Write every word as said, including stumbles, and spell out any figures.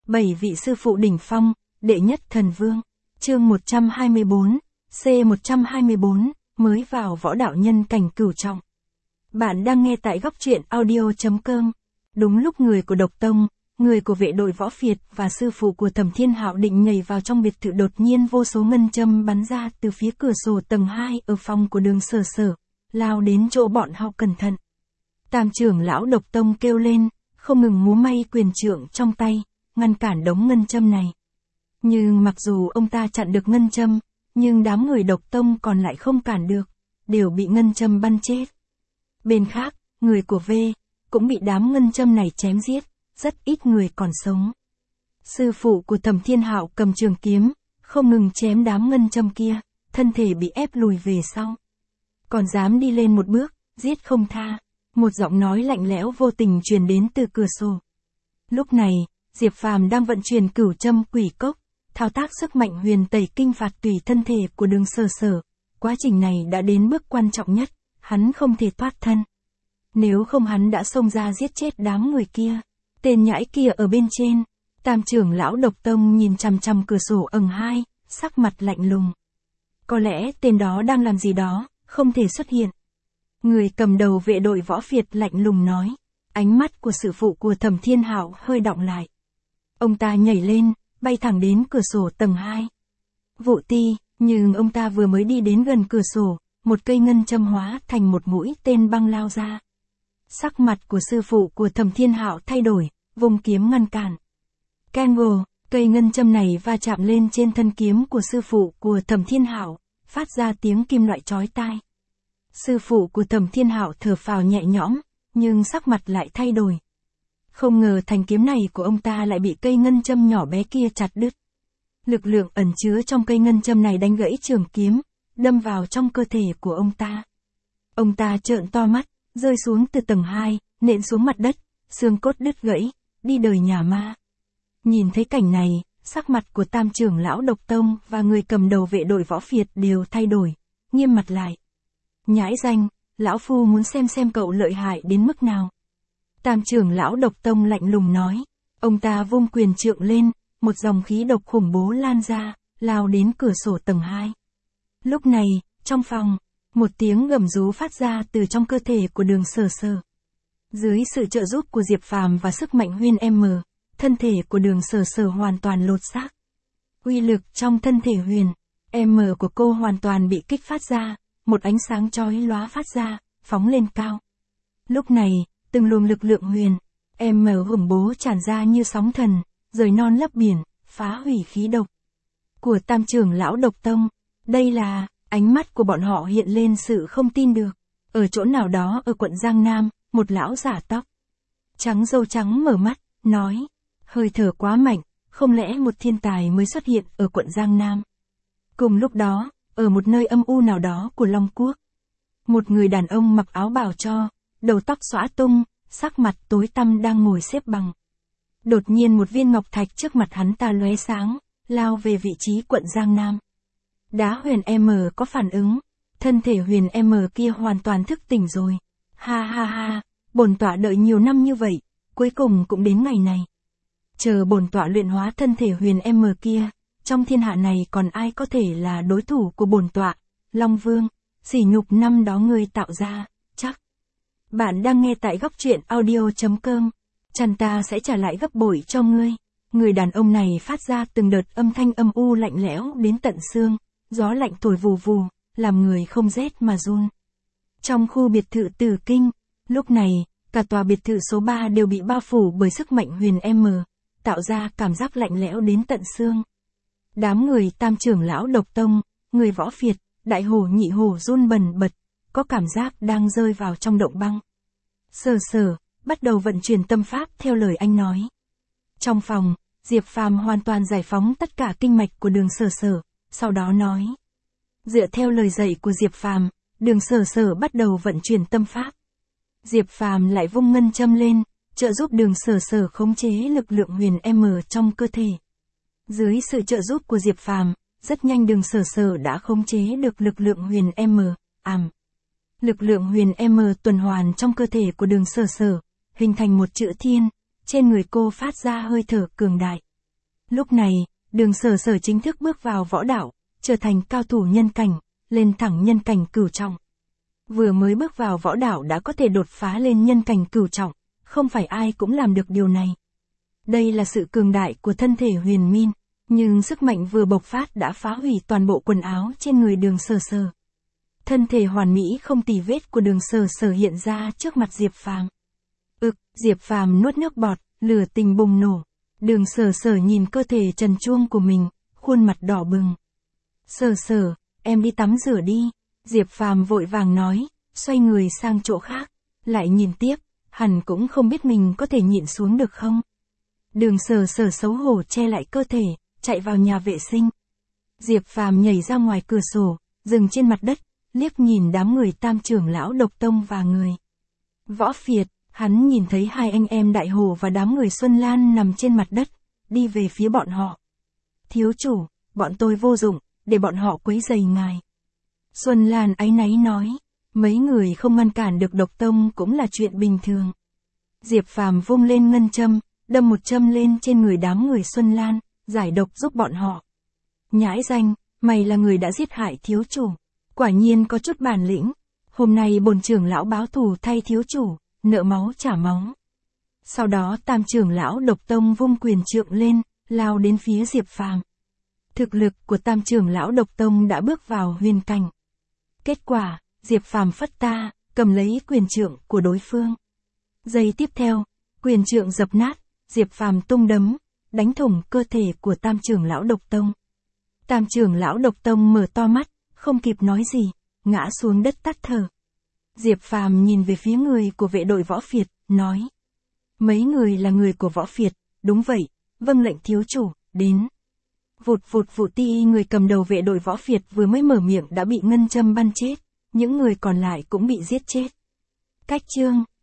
Bảy vị sư phụ đỉnh phong, đệ nhất thần vương. Chương một trăm hai mươi bốn, C một trăm hai mươi bốn, mới vào võ đạo nhân cảnh cửu trọng. Bạn đang nghe tại góc truyện audio.com. Đúng lúc người của Độc Tông, người của vệ đội Võ Phiệt và sư phụ của Thẩm Thiên Hạo định nhảy vào trong biệt thự, đột nhiên vô số ngân châm bắn ra từ phía cửa sổ tầng hai ở phòng của Đường Sở Sở, lao đến chỗ bọn họ. Cẩn thận! Tam trưởng lão Độc Tông kêu lên, không ngừng múa may quyền trượng trong tay, ngăn cản đống ngân châm này. Nhưng mặc dù ông ta chặn được ngân châm, nhưng đám người Độc Tông còn lại không cản được, đều bị ngân châm bắn chết. Bên khác, người của V cũng bị đám ngân châm này chém giết, rất ít người còn sống. Sư phụ của Thẩm Thiên Hạo cầm trường kiếm, không ngừng chém đám ngân châm kia, thân thể bị ép lùi về sau. Còn dám đi lên một bước, giết không tha. Một giọng nói lạnh lẽo vô tình truyền đến từ cửa sổ. Lúc này, Diệp Phàm đang vận chuyển cửu châm quỷ cốc, thao tác sức mạnh huyền tẩy kinh phạt tùy thân thể của Đường Sở Sở. Quá trình này đã đến bước quan trọng nhất, hắn không thể thoát thân. Nếu không hắn đã xông ra giết chết đám người kia. Tên nhãi kia ở bên trên. Tam trưởng lão Độc Tông nhìn chằm chằm cửa sổ ầng hai, sắc mặt lạnh lùng. Có lẽ tên đó đang làm gì đó, không thể xuất hiện. Người cầm đầu vệ đội Võ Phiệt lạnh lùng nói. Ánh mắt của sư phụ của Thẩm Thiên Hạo hơi đọng lại. Ông ta nhảy lên, bay thẳng đến cửa sổ tầng hai. Vụ ti, nhưng ông ta vừa mới đi đến gần cửa sổ, một cây ngân châm hóa thành một mũi tên băng lao ra. Sắc mặt của sư phụ của Thẩm Thiên Hạo thay đổi, vùng kiếm ngăn cản. Kengo, cây ngân châm này va chạm lên trên thân kiếm của sư phụ của Thẩm Thiên Hạo, phát ra tiếng kim loại chói tai. Sư phụ của Thẩm Thiên Hạo thở phào nhẹ nhõm, nhưng sắc mặt lại thay đổi. Không ngờ thanh kiếm này của ông ta lại bị cây ngân châm nhỏ bé kia chặt đứt. Lực lượng ẩn chứa trong cây ngân châm này đánh gãy trường kiếm, đâm vào trong cơ thể của ông ta. Ông ta trợn to mắt, rơi xuống từ tầng hai, nện xuống mặt đất, xương cốt đứt gãy, đi đời nhà ma. Nhìn thấy cảnh này, sắc mặt của Tam trưởng lão Độc Tông và người cầm đầu vệ đội Võ Phiệt đều thay đổi, nghiêm mặt lại. Nhãi danh, lão phu muốn xem xem cậu lợi hại đến mức nào. Tam trưởng lão Độc Tông lạnh lùng nói. Ông ta vung quyền trượng lên, một dòng khí độc khủng bố lan ra, lao đến cửa sổ tầng hai. Lúc này, trong phòng, một tiếng gầm rú phát ra từ trong cơ thể của Đường Sở Sở. Dưới sự trợ giúp của Diệp Phàm và sức mạnh Huyền M, thân thể của Đường Sở Sở hoàn toàn lột xác. Uy lực trong thân thể Huyền M của cô hoàn toàn bị kích phát ra, một ánh sáng chói lóa phát ra, phóng lên cao. Lúc này, từng luồng lực lượng Huyền M hùng bố tràn ra như sóng thần, rời non lấp biển, phá hủy khí độc của Tam trưởng lão Độc Tông. Đây là, ánh mắt của bọn họ hiện lên sự không tin được. Ở chỗ nào đó ở quận Giang Nam, một lão giả tóc trắng râu trắng mở mắt, nói, hơi thở quá mạnh, không lẽ một thiên tài mới xuất hiện ở quận Giang Nam. Cùng lúc đó, ở một nơi âm u nào đó của Long Quốc, một người đàn ông mặc áo bào cho, đầu tóc xõa tung, sắc mặt tối tăm đang ngồi xếp bằng. Đột nhiên một viên ngọc thạch trước mặt hắn ta lóe sáng, lao về vị trí quận Giang Nam. Đá Huyền M có phản ứng, thân thể Huyền M kia hoàn toàn thức tỉnh rồi. Ha ha ha, bổn tọa đợi nhiều năm như vậy, cuối cùng cũng đến ngày này. Chờ bổn tọa luyện hóa thân thể Huyền M kia, trong thiên hạ này còn ai có thể là đối thủ của bổn tọa. Long Vương, sỉ nhục năm đó ngươi tạo ra, chắc. Bạn đang nghe tại góc truyện audio.com. Chăn ta sẽ trả lại gấp bội cho ngươi. Người đàn ông này phát ra từng đợt âm thanh âm u lạnh lẽo đến tận xương, gió lạnh thổi vù vù, làm người không rét mà run. Trong khu biệt thự Tử Kinh, lúc này, cả tòa biệt thự số ba đều bị bao phủ bởi sức mạnh Huyền M, tạo ra cảm giác lạnh lẽo đến tận xương. Đám người Tam trưởng lão Độc Tông, người Võ Phiệt, Đại Hổ Nhị Hổ run bần bật, có cảm giác đang rơi vào trong động băng. Sở Sở bắt đầu vận chuyển tâm pháp theo lời anh nói. Trong phòng, Diệp Phàm hoàn toàn giải phóng tất cả kinh mạch của Đường Sở Sở, sau đó nói. Dựa theo lời dạy của Diệp Phàm, Đường Sở Sở bắt đầu vận chuyển tâm pháp. Diệp Phàm lại vung ngân châm lên, trợ giúp Đường Sở Sở khống chế lực lượng Huyền M trong cơ thể. Dưới sự trợ giúp của Diệp Phàm, rất nhanh Đường Sở Sở đã khống chế được lực lượng Huyền M, àm. Lực lượng Huyền M tuần hoàn trong cơ thể của Đường Sở Sở, hình thành một chữ thiên, trên người cô phát ra hơi thở cường đại. Lúc này, Đường Sở Sở chính thức bước vào võ đạo, trở thành cao thủ nhân cảnh, lên thẳng nhân cảnh cửu trọng. Vừa mới bước vào võ đạo đã có thể đột phá lên nhân cảnh cửu trọng, không phải ai cũng làm được điều này. Đây là sự cường đại của thân thể huyền minh, nhưng sức mạnh vừa bộc phát đã phá hủy toàn bộ quần áo trên người Đường Sở Sở. Thân thể hoàn mỹ không tì vết của Đường Sở Sở hiện ra trước mặt Diệp Phàm. Ực, Diệp Phàm nuốt nước bọt, lửa tình bùng nổ. Đường Sở Sở nhìn cơ thể trần truông của mình, khuôn mặt đỏ bừng. Sở Sở, em đi tắm rửa đi. Diệp Phàm vội vàng nói, xoay người sang chỗ khác, lại nhìn tiếp, hẳn cũng không biết mình có thể nhịn xuống được không. Đường Sở Sở xấu hổ che lại cơ thể, chạy vào nhà vệ sinh. Diệp Phàm nhảy ra ngoài cửa sổ, dừng trên mặt đất, liếc nhìn đám người Tam trưởng lão Độc Tông và người Võ Phiệt, hắn nhìn thấy hai anh em Đại Hồ và đám người Xuân Lan nằm trên mặt đất, đi về phía bọn họ. Thiếu chủ, bọn tôi vô dụng, để bọn họ quấy rầy ngài. Xuân Lan áy náy nói, mấy người không ngăn cản được Độc Tông cũng là chuyện bình thường. Diệp Phàm vung lên ngân châm, đâm một châm lên trên người đám người Xuân Lan, giải độc giúp bọn họ. Nhãi danh, mày là người đã giết hại thiếu chủ, quả nhiên có chút bản lĩnh. Hôm nay bổn trưởng lão báo thù thay thiếu chủ, nợ máu trả máu. Sau đó Tam trưởng lão Độc Tông vung quyền trượng lên, lao đến phía Diệp Phàm. Thực lực của Tam trưởng lão Độc Tông đã bước vào huyền cảnh. Kết quả, Diệp Phàm phất ta, cầm lấy quyền trượng của đối phương. Giây tiếp theo, quyền trượng dập nát, Diệp Phàm tung đấm, đánh thủng cơ thể của Tam trưởng lão Độc Tông. Tam trưởng lão Độc Tông mở to mắt, không kịp nói gì, ngã xuống đất tắt thở. Diệp Phàm nhìn về phía người của vệ đội Võ Phiệt, nói. Mấy người là người của Võ Phiệt, đúng vậy, vâng lệnh thiếu chủ, đến. Vụt vụt vụt ti người cầm đầu vệ đội Võ Phiệt vừa mới mở miệng đã bị ngân châm bắn chết, những người còn lại cũng bị giết chết. Cách chương